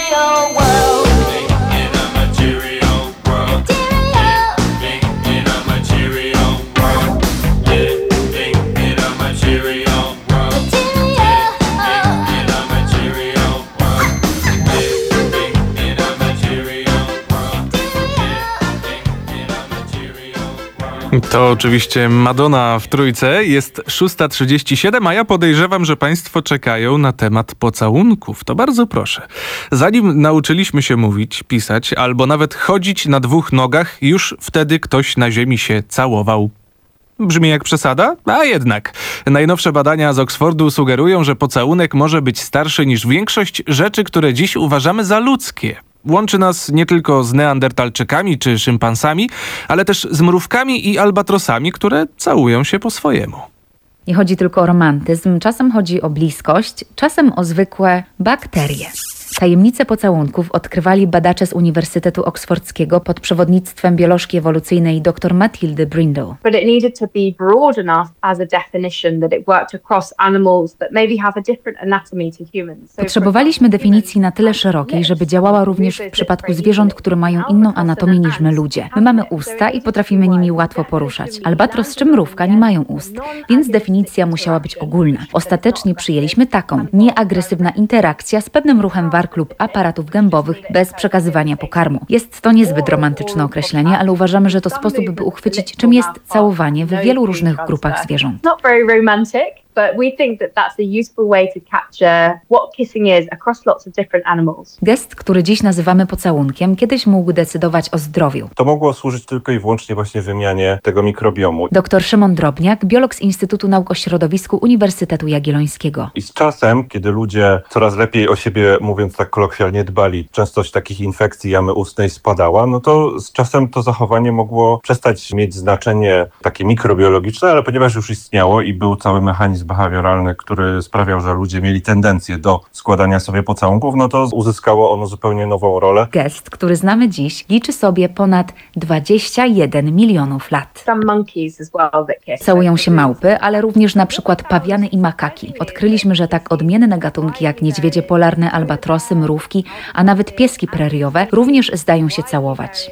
Speaker 10: material world. In a material world. Living in a material world. Living in a material world. Living in a material world. Living in a material world. Living in a material world.
Speaker 4: To oczywiście Madonna w trójce. Jest szósta trzydzieści siedem, a ja podejrzewam, że państwo czekają na temat pocałunków. To bardzo proszę. Zanim nauczyliśmy się mówić, pisać albo nawet chodzić na dwóch nogach, już wtedy ktoś na ziemi się całował. Brzmi jak przesada? A jednak. Najnowsze badania z Oksfordu sugerują, że pocałunek może być starszy niż większość rzeczy, które dziś uważamy za ludzkie. Łączy nas nie tylko z neandertalczykami czy szympansami, ale też z mrówkami i albatrosami, które całują się po swojemu.
Speaker 11: Nie chodzi tylko o romantyzm, czasem chodzi o bliskość, czasem o zwykłe bakterie. Tajemnice pocałunków odkrywali badacze z Uniwersytetu Oksfordzkiego pod przewodnictwem biolożki ewolucyjnej dr Matildy Brindle.
Speaker 12: But it needed to be broad enough as a definition that it worked across animals that maybe have a different anatomy to humans.
Speaker 11: Potrzebowaliśmy definicji na tyle szerokiej, żeby działała również w przypadku zwierząt, które mają inną anatomię niż my ludzie. My mamy usta i potrafimy nimi łatwo poruszać. Albatros czy mrówka nie mają ust, więc definicja musiała być ogólna. Ostatecznie przyjęliśmy taką: nieagresywna interakcja z pewnym ruchem warg lub aparatów gębowych bez przekazywania pokarmu. Jest to niezbyt romantyczne określenie, ale uważamy, że to sposób, by uchwycić, czym jest całowanie w wielu różnych grupach zwierząt.
Speaker 12: Not very romantic, but we think that that's a useful way to capture what kissing is across lots of different animals.
Speaker 11: Gest, który dziś nazywamy pocałunkiem, kiedyś mógł decydować o zdrowiu.
Speaker 14: To mogło służyć tylko i wyłącznie właśnie wymianie tego mikrobiomu.
Speaker 11: Doktor Szymon Drobniak, biolog z Instytutu Nauk o Środowisku Uniwersytetu Jagiellońskiego.
Speaker 14: I z czasem, kiedy ludzie coraz lepiej o siebie, mówiąc tak kolokwialnie, dbali, częstość takich infekcji jamy ustnej spadała, no to z czasem to zachowanie mogło przestać mieć znaczenie takie mikrobiologiczne, ale ponieważ już istniało i był cały mechanizm behawioralny, który sprawiał, że ludzie mieli tendencję do składania sobie pocałunków, no to uzyskało ono zupełnie nową rolę.
Speaker 11: Gest, który znamy dziś, liczy sobie ponad dwadzieścia jeden milionów lat. Całują się małpy, ale również na przykład pawiany i makaki. Odkryliśmy, że tak odmienne gatunki jak niedźwiedzie polarne, albatrosy, mrówki, a nawet pieski preriowe również zdają się całować.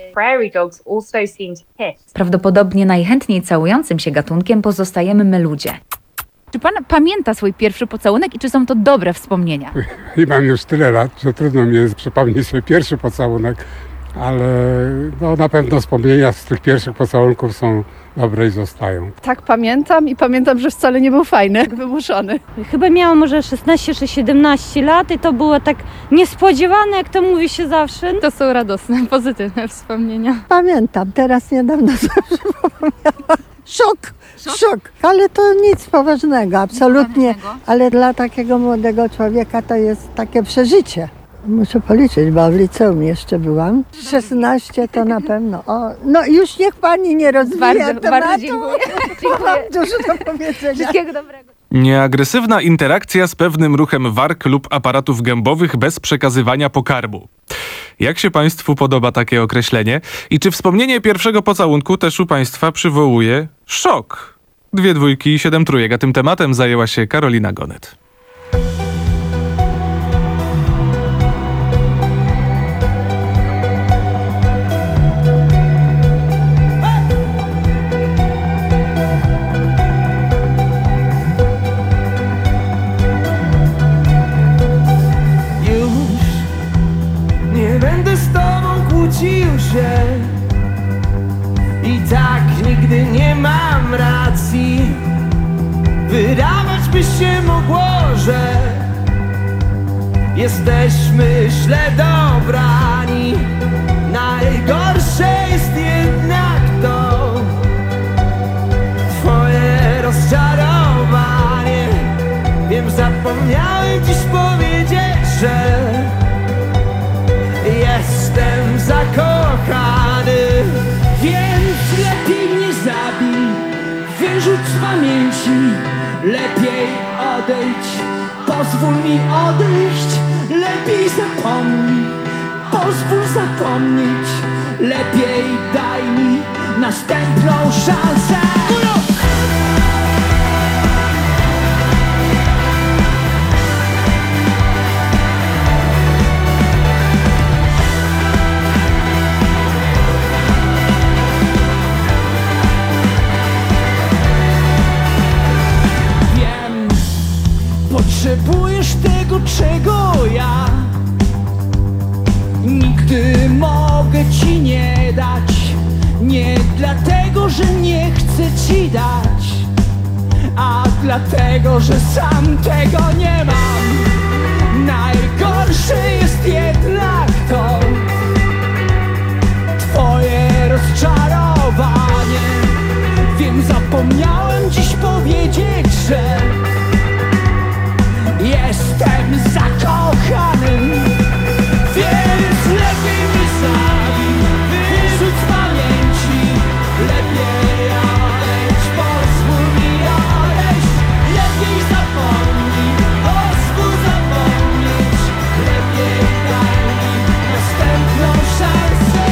Speaker 11: Prawdopodobnie najchętniej całującym się gatunkiem pozostajemy my ludzie. Czy pan pamięta swój pierwszy pocałunek i czy są to dobre wspomnienia?
Speaker 15: I mam już tyle lat, że trudno mi jest przypomnieć swój pierwszy pocałunek, ale no, na pewno wspomnienia z tych pierwszych pocałunków są dobre i zostają.
Speaker 17: Tak, pamiętam i pamiętam, że wcale nie był fajny, wymuszony.
Speaker 18: Chyba miałam może szesnaście czy siedemnaście lat i to było tak niespodziewane, jak to mówi się zawsze.
Speaker 17: To są radosne, pozytywne wspomnienia.
Speaker 19: Pamiętam, teraz niedawno sobie przypomniałam. Szok, szok, szok, ale to nic poważnego, absolutnie, ale dla takiego młodego człowieka to jest takie przeżycie. Muszę policzyć, bo w liceum jeszcze byłam. szesnaście to na pewno. O, no już niech pani nie rozwija
Speaker 11: bardzo,
Speaker 19: tematu.
Speaker 11: Bardzo dziękuję. dziękuję.
Speaker 19: Mam dużo do powiedzenia.
Speaker 11: Wszystkiego dobrego.
Speaker 4: Nieagresywna interakcja z pewnym ruchem warg lub aparatów gębowych bez przekazywania pokarmu. Jak się państwu podoba takie określenie? I czy wspomnienie pierwszego pocałunku też u państwa przywołuje szok? Dwie dwójki i siedem trójek, a tym tematem zajęła się Karolina Gonet.
Speaker 10: Się. I tak nigdy nie mam racji. Wydawać by się mogło, że jesteśmy źle dobrani. Najgorsze jest jednak to twoje rozczarowanie. Wiem, zapomniałem dziś powiedzieć, że jestem zakochany, więc lepiej mnie zabij, wyrzuć z pamięci, lepiej odejdź, pozwól mi odejść, lepiej zapomnij, pozwól zapomnieć, lepiej daj mi następną szansę. potrzebujesz tego, czego ja nigdy mogę ci nie dać. Nie dlatego, że nie chcę ci dać, a dlatego, że sam tego nie mam. Najgorsze jest jednak to twoje rozczarowanie. Wiem, zapomniałem dziś powiedzieć, że jestem zakochanym. Więc lepiej mi zabij, wyrzuć z pamięci. Lepiej odejść, pozwól mi odejść. Lepiej zapomnij, pozwól zapomnieć. Lepiej daj mi następną szansę.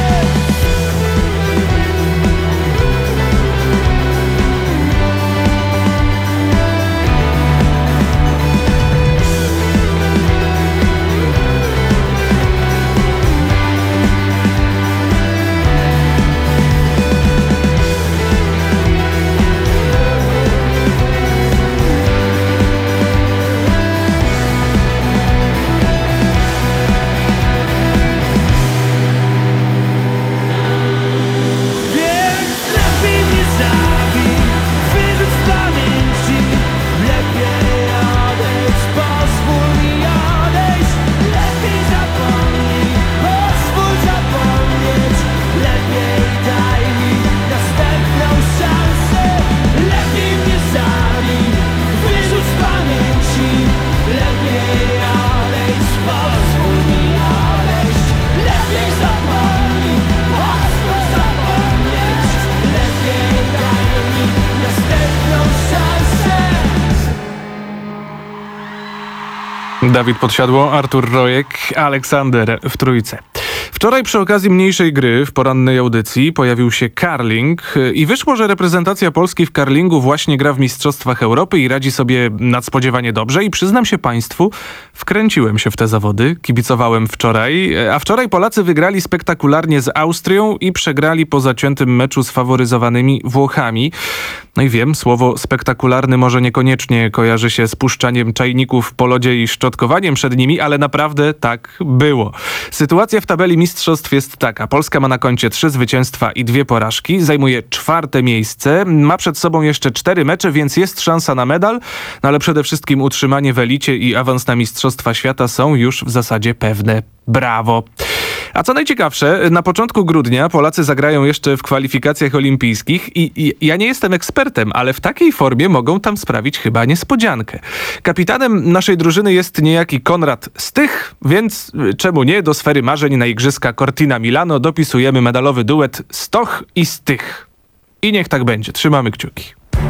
Speaker 4: Dawid Podsiadło, Artur Rojek, Aleksander w trójce. Wczoraj przy okazji mniejszej gry w porannej audycji pojawił się curling i wyszło, że reprezentacja Polski w curlingu właśnie gra w Mistrzostwach Europy i radzi sobie nadspodziewanie dobrze i przyznam się Państwu, wkręciłem się w te zawody, kibicowałem wczoraj, a wczoraj Polacy wygrali spektakularnie z Austrią i przegrali po zaciętym meczu z faworyzowanymi Włochami. No i wiem, słowo spektakularny może niekoniecznie kojarzy się z puszczaniem czajników po lodzie i szczotkowaniem przed nimi, ale naprawdę tak było. Sytuacja w tabeli mistrzostw jest taka. Polska ma na koncie trzy zwycięstwa i dwie porażki, zajmuje czwarte miejsce, ma przed sobą jeszcze cztery mecze, więc jest szansa na medal, no ale przede wszystkim utrzymanie w elicie i awans na Mistrzostwa Świata są już w zasadzie pewne. Brawo! A co najciekawsze, na początku grudnia Polacy zagrają jeszcze w kwalifikacjach olimpijskich i, i ja nie jestem ekspertem, ale w takiej formie mogą tam sprawić chyba niespodziankę. Kapitanem naszej drużyny jest niejaki Konrad Stych, więc czemu nie, do sfery marzeń na Igrzyska Cortina Milano dopisujemy medalowy duet Stoch i Stych. I niech tak będzie, trzymamy kciuki.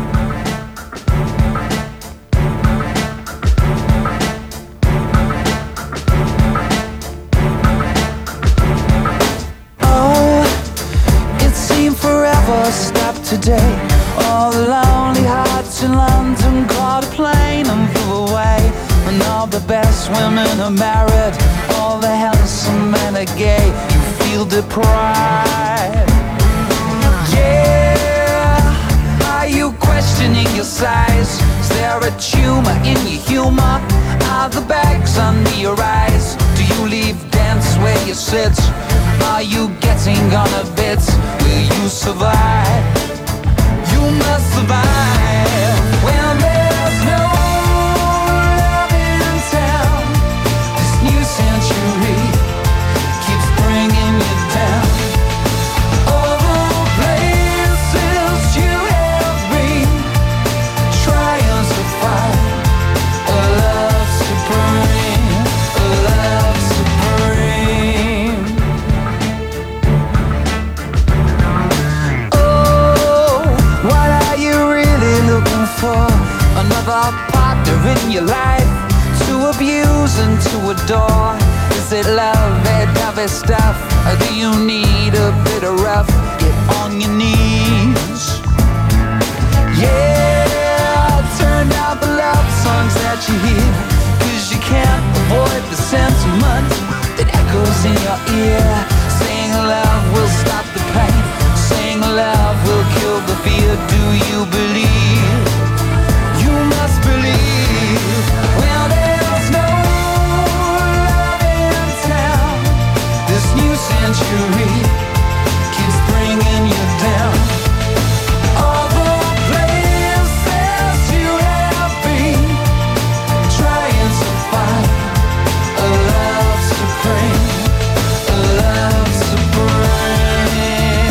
Speaker 10: Stop today. All the lonely hearts in London caught a plane and flew away. And all the best women are married, all the handsome men are gay. You feel deprived. Yeah, are you questioning your size? Is there a tumor in your humor? Are the bags under your eyes? Do you leave dance where you sit? Are you getting on a bit? Will you survive? You must survive when there's no love in town. This new century keeps bringing you down. All the places you have been, trying to find a love supreme, a love supreme. For another partner in your life to abuse and to adore. Is it love, that dovey stuff? Or do you need a bit of rough? Get on your knees. Yeah, turn down the love songs that you hear, cause you can't avoid the sentiment that echoes in your ear. Saying love will stop the pain, saying love will kill the fear. Do you believe? You must believe. Well, century keeps bringing you down. All the places you have been, trying to find a love supreme, a love supreme.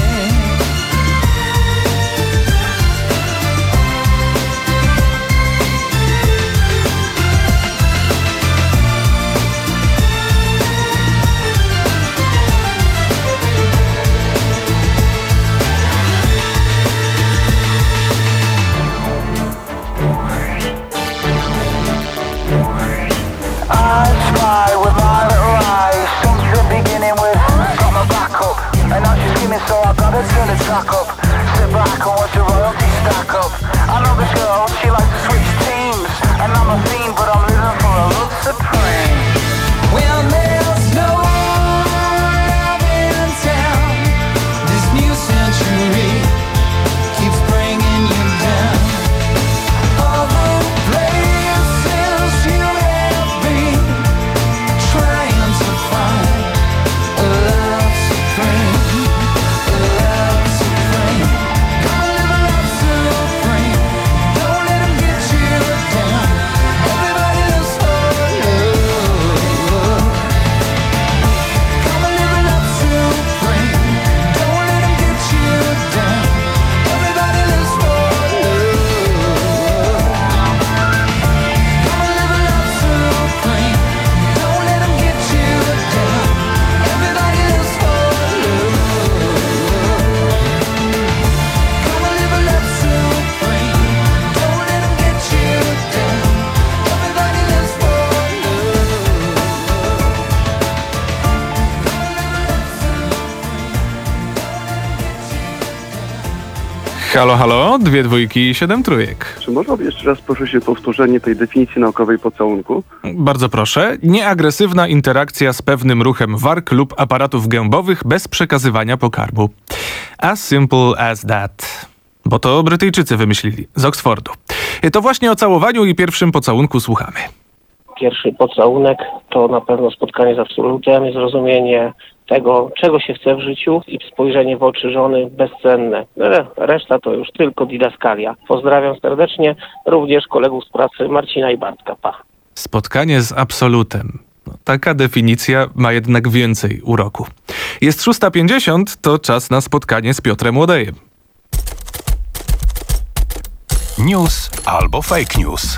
Speaker 1: I spy with my little eyes, something beginning with got my back up, and now she's screaming, so I gotta turn the track up. Sit back and watch the royalty stack up. I know this girl, she likes to switch teams, and I'm a fiend, but I'm living for a love supreme.
Speaker 10: Well, there's no love in town. This new century keeps bringing you down. All the places you have been, trying to find a love supreme, a love supreme. Come on, live a love supreme. Don't let 'em get you down. Everybody lives for love. Come on, live a love supreme. Don't let 'em get you down. Everybody lives for love. Come on, live a love supreme. Don't let 'em get you down. Everybody lives for love. Come on, live a love supreme. Don't let 'em get you down. Everybody lives for
Speaker 4: Halo, halo, dwie dwójki i siedem trójek.
Speaker 2: Czy można by jeszcze raz prosić o powtórzenie tej definicji naukowej pocałunku?
Speaker 4: Bardzo proszę. Nieagresywna interakcja z pewnym ruchem warg lub aparatów gębowych bez przekazywania pokarmu. As simple as that. Bo to Brytyjczycy wymyślili, z Oksfordu. To właśnie o całowaniu i pierwszym pocałunku słuchamy.
Speaker 13: Pierwszy pocałunek to na pewno spotkanie z absolutem, zrozumienie tego, czego się chce w życiu i spojrzenie w oczy żony bezcenne. Reszta to już tylko didaskalia. Pozdrawiam serdecznie, również kolegów z pracy Marcina i Bartka. Pa.
Speaker 4: Spotkanie z absolutem. No, taka definicja ma jednak więcej uroku. Jest szósta pięćdziesiąt, to czas na spotkanie z Piotrem Łodejem.
Speaker 28: News albo fake news.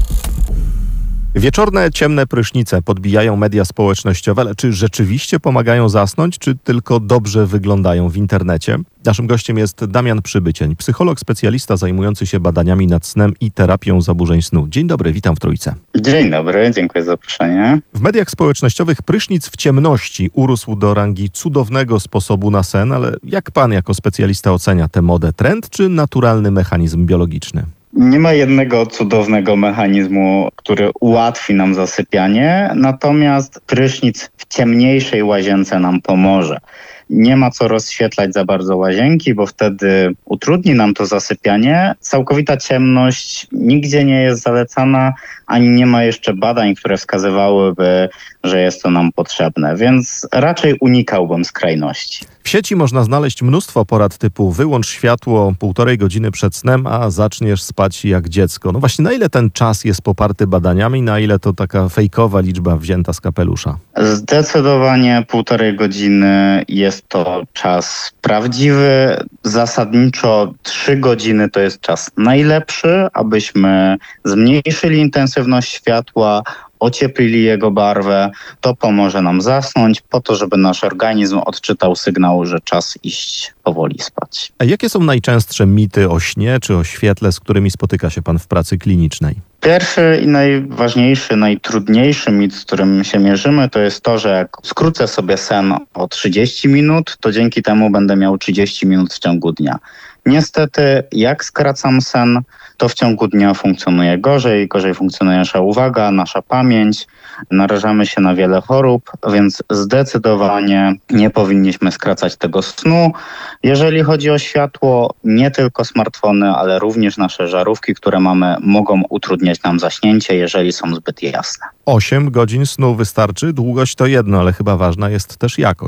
Speaker 16: Wieczorne, ciemne prysznice podbijają media społecznościowe, ale czy rzeczywiście pomagają zasnąć, czy tylko dobrze wyglądają w internecie? Naszym gościem jest Damian Przybycień, psycholog, specjalista zajmujący się badaniami nad snem i terapią zaburzeń snu. Dzień dobry, witam w Trójce.
Speaker 20: Dzień dobry, dziękuję za zaproszenie.
Speaker 16: W mediach społecznościowych prysznic w ciemności urósł do rangi cudownego sposobu na sen, ale jak pan jako specjalista ocenia tę modę? Trend czy naturalny mechanizm biologiczny?
Speaker 20: Nie ma jednego cudownego mechanizmu, który ułatwi nam zasypianie, natomiast prysznic w ciemniejszej łazience nam pomoże. Nie ma co rozświetlać za bardzo łazienki, bo wtedy utrudni nam to zasypianie. Całkowita ciemność nigdzie nie jest zalecana, ani nie ma jeszcze badań, które wskazywałyby, że jest to nam potrzebne, więc raczej unikałbym skrajności.
Speaker 16: W sieci można znaleźć mnóstwo porad typu wyłącz światło półtorej godziny przed snem, a zaczniesz spać jak dziecko. No właśnie, na ile ten czas jest poparty badaniami, na ile to taka fejkowa liczba wzięta z kapelusza?
Speaker 20: Zdecydowanie półtorej godziny jest to czas prawdziwy. Zasadniczo trzy godziny to jest czas najlepszy, abyśmy zmniejszyli intensywność światła, ocieplili jego barwę, to pomoże nam zasnąć po to, żeby nasz organizm odczytał sygnał, że czas iść powoli spać.
Speaker 16: A jakie są najczęstsze mity o śnie czy o świetle, z którymi spotyka się pan w pracy klinicznej?
Speaker 20: Pierwszy i najważniejszy, najtrudniejszy mit, z którym się mierzymy, to jest to, że jak skrócę sobie sen o trzydzieści minut, to dzięki temu będę miał trzydzieści minut w ciągu dnia. Niestety, jak skracam sen, to w ciągu dnia funkcjonuje gorzej, gorzej funkcjonuje nasza uwaga, nasza pamięć, narażamy się na wiele chorób, więc zdecydowanie nie powinniśmy skracać tego snu. Jeżeli chodzi o światło, nie tylko smartfony, ale również nasze żarówki, które mamy, mogą utrudniać nam zaśnięcie, jeżeli są zbyt jasne.
Speaker 16: osiem godzin snu wystarczy, długość to jedno, ale chyba ważna jest też jakość.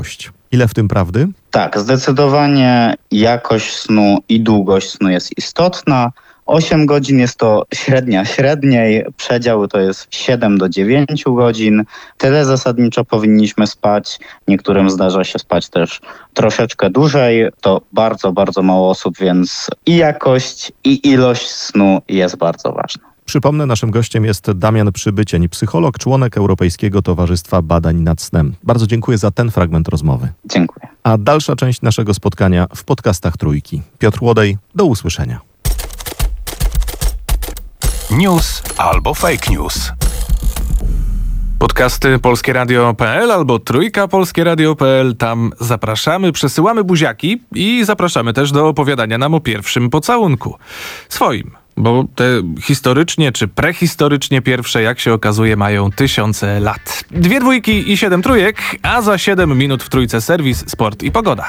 Speaker 16: Ile w tym prawdy?
Speaker 20: Tak, zdecydowanie jakość snu i długość snu jest istotna. osiem godzin jest to średnia średniej, przedział to jest siedem do dziewięciu godzin. Tyle zasadniczo powinniśmy spać. Niektórym zdarza się spać też troszeczkę dłużej. To bardzo, bardzo mało osób, więc i jakość, i ilość snu jest bardzo ważna.
Speaker 16: Przypomnę, naszym gościem jest Damian Przybycień, psycholog, członek Europejskiego Towarzystwa Badań nad Snem. Bardzo dziękuję za ten fragment rozmowy.
Speaker 20: Dziękuję.
Speaker 16: A dalsza część naszego spotkania w podcastach Trójki. Piotr Łodej, do usłyszenia.
Speaker 7: News albo fake news.
Speaker 4: Podcasty polskie radio kropka p l albo trójka polskie radio kropka p l. Tam zapraszamy, przesyłamy buziaki i zapraszamy też do opowiadania nam o pierwszym pocałunku. Swoim. Bo te historycznie czy prehistorycznie pierwsze, jak się okazuje, mają tysiące lat. Dwie dwójki i siedem trójek, a za siedem minut w trójce serwis, sport i pogoda.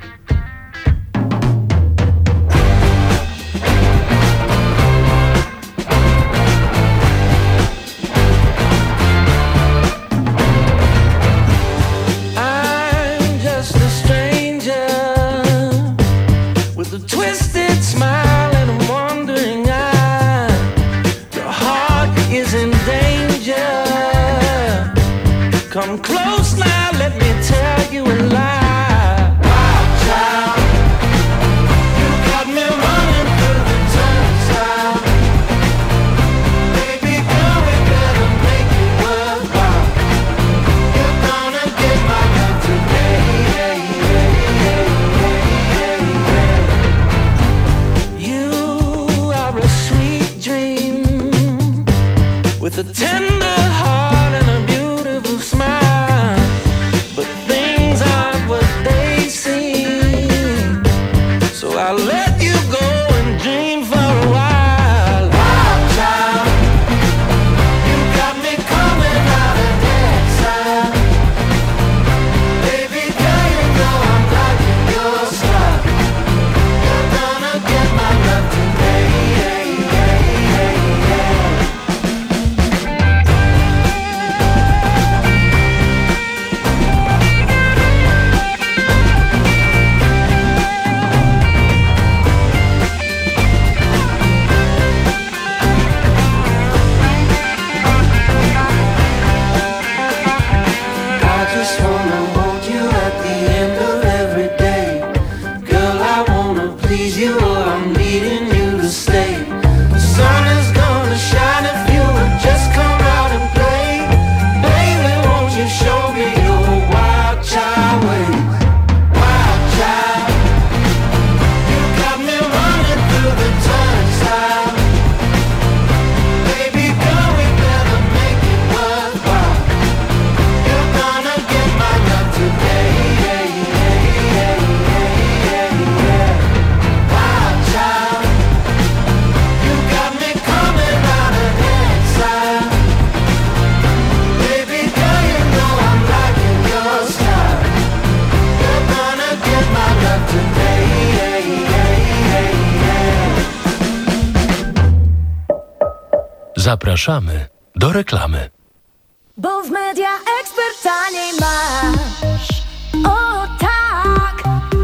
Speaker 10: Come close now, let me tell you a lie. Wild child, you got me running through the turnstile. Baby girl, we better make it worthwhile. You're gonna get my love today. You are a sweet dream with a tender heart and a beautiful smile. I'll let you go and dream for a while. Wild child, you got me coming out of exile. Baby girl, you know I'm liking your style. You're gonna get my love today.
Speaker 7: Zapraszamy do reklamy.
Speaker 3: Bo w Media Expert taniej masz. O tak,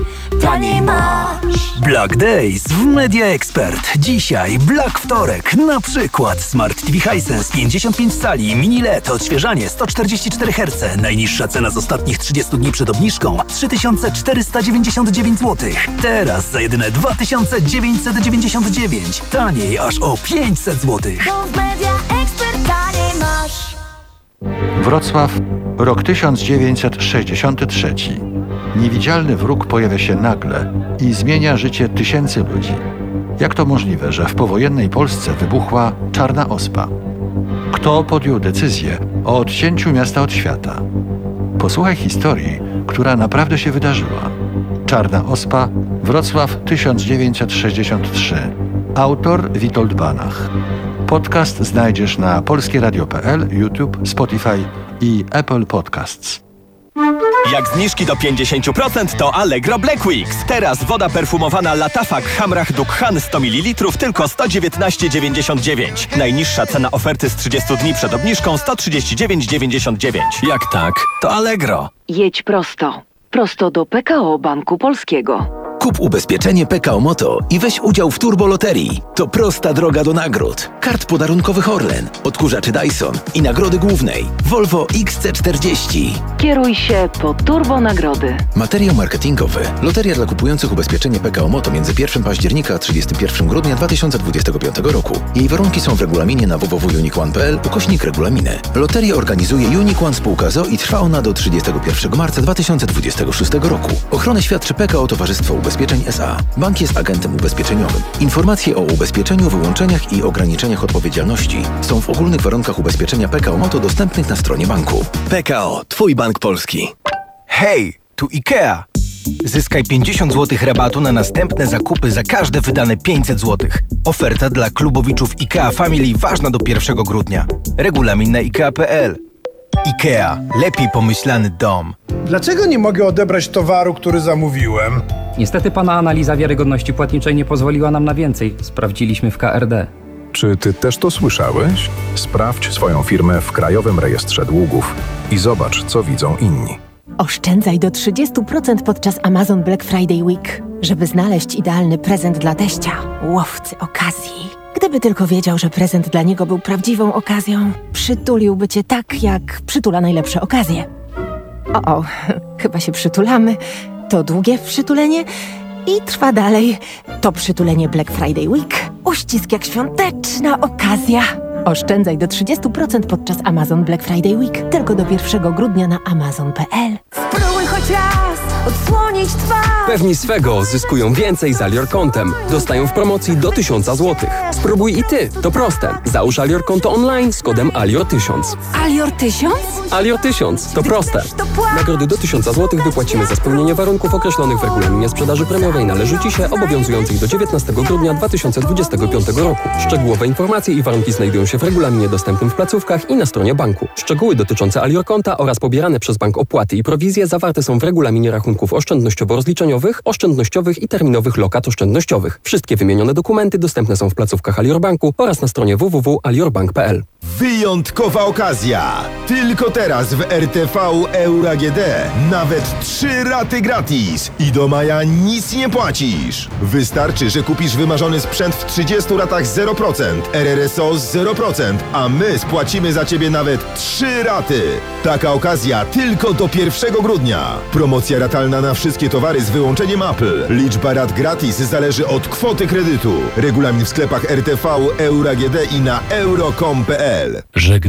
Speaker 3: taniej masz.
Speaker 29: Black Days w Media Expert. Dzisiaj Black Wtorek. Na przykład Smart T V Hisense pięćdziesiąt pięć cali, mini L E D, odświeżanie sto czterdzieści cztery herce. Najniższa cena z ostatnich trzydziestu dni przed obniżką trzy tysiące czterysta dziewięćdziesiąt dziewięć złotych. Teraz za jedyne dwa tysiące dziewięćset dziewięćdziesiąt dziewięć. Taniej aż o pięćset złotych.
Speaker 3: Bo w Media Expert taniej masz.
Speaker 8: Wrocław, rok tysiąc dziewięćset sześćdziesiąty trzeci. Niewidzialny wróg pojawia się nagle i zmienia życie tysięcy ludzi. Jak to możliwe, że w powojennej Polsce wybuchła czarna ospa? Kto podjął decyzję o odcięciu miasta od świata? Posłuchaj historii, która naprawdę się wydarzyła. Czarna ospa, Wrocław tysiąc dziewięćset sześćdziesiąt trzy. Autor Witold Banach. Podcast znajdziesz na polskie radio kropka p l, YouTube, Spotify i Apple Podcasts.
Speaker 21: Jak zniżki do pięćdziesiąt procent to Allegro Black Weeks. Teraz woda perfumowana Latafak Hamrach Dukhan sto mililitrów tylko sto dziewiętnaście dziewięćdziesiąt dziewięć. Najniższa cena oferty z trzydziestu dni przed obniżką sto trzydzieści dziewięć dziewięćdziesiąt dziewięć.
Speaker 7: Jak tak, to Allegro.
Speaker 22: Jedź prosto.
Speaker 5: prosto do P K O Banku Polskiego.
Speaker 6: Kup ubezpieczenie P K O Moto i weź udział w turboloterii. To prosta droga do nagród. Kart podarunkowych Orlen, odkurzaczy Dyson i nagrody głównej Volvo X C czterdzieści.
Speaker 5: Kieruj się po turbo nagrody.
Speaker 6: Materiał marketingowy. Loteria dla kupujących ubezpieczenie P K O Moto między pierwszego października a trzydziestego pierwszego grudnia dwa tysiące dwudziestego piątego roku. Jej warunki są w regulaminie na w w w kropka unique one kropka p l ukośnik regulaminy. Loterię organizuje Unique One Spółka z o o i trwa ona do trzydziestego pierwszego marca dwa tysiące dwudziestego szóstego roku. Ochronę świadczy P K O Towarzystwo Ubezpieczeń S A. Bank jest agentem ubezpieczeniowym. Informacje o ubezpieczeniu, wyłączeniach i ograniczeniach odpowiedzialności są w ogólnych warunkach ubezpieczenia P K O Moto dostępnych na stronie banku.
Speaker 21: P K O, twój bank polski.
Speaker 9: Hej, tu IKEA. Zyskaj pięćdziesiąt złotych rabatu na następne zakupy za każde wydane pięćset złotych. Oferta dla klubowiczów IKEA Family ważna do pierwszego grudnia. Regulamin na ikea kropka p l. IKEA. Lepiej pomyślany dom.
Speaker 22: Dlaczego nie mogę odebrać towaru, który zamówiłem?
Speaker 23: Niestety pana analiza wiarygodności płatniczej nie pozwoliła nam na więcej. Sprawdziliśmy w K R D.
Speaker 24: Czy ty też to słyszałeś? Sprawdź swoją firmę w Krajowym Rejestrze Długów i zobacz, co widzą inni.
Speaker 25: Oszczędzaj do trzydziestu procent podczas Amazon Black Friday Week, żeby znaleźć idealny prezent dla teścia, łowcy okazji. Gdyby tylko wiedział, że prezent dla niego był prawdziwą okazją, przytuliłby cię tak, jak przytula najlepsze okazje. O, o, chyba się przytulamy. To długie przytulenie i trwa dalej. To przytulenie Black Friday Week. Uścisk jak świąteczna okazja. Oszczędzaj do trzydziestu procent podczas Amazon Black Friday Week. Tylko do pierwszego grudnia na amazon kropka p l.
Speaker 3: Spróbuj choć raz odsłonić twarz.
Speaker 26: Pewni swego zyskują więcej z Alior Kontem. Dostają w promocji do tysiąca złotych. Spróbuj i ty. To proste. Załóż Alior Konto online z kodem Alior tysiąc.
Speaker 25: Alior tysiąc?
Speaker 26: Alior tysiąc. To proste. Nagrody do tysiąca złotych wypłacimy za spełnienie warunków określonych w regulaminie sprzedaży premiowej należy Ci się, obowiązującej do dziewiętnastego grudnia dwa tysiące dwudziestego piątego roku. Szczegółowe informacje i warunki znajdują się w regulaminie dostępnym w placówkach i na stronie banku. Szczegóły dotyczące Alior Konta oraz pobierane przez bank opłaty i prowizje zawarte są w regulaminie rachunków oszczędnościowo-rozliczeniowych, oszczędnościowych i terminowych lokat oszczędnościowych. Wszystkie wymienione dokumenty dostępne są w placówkach Alior Banku oraz na stronie w w w kropka alior bank kropka p l.
Speaker 27: Wyjątkowa okazja! Tylko teraz w R T V Euro A G D nawet trzy raty gratis i do maja nic nie płacisz. Wystarczy, że kupisz wymarzony sprzęt w trzydziestu ratach zero procent, R R S O zero procent, a my spłacimy za Ciebie nawet trzy raty. Taka okazja tylko do pierwszego grudnia. Promocja ratalna na wszystkie towary z wyłączeniem Apple. Liczba rat gratis zależy od kwoty kredytu. Regulamin w sklepach R T V Euro A G D i na euro kropka com kropka p l.
Speaker 7: Żegnam.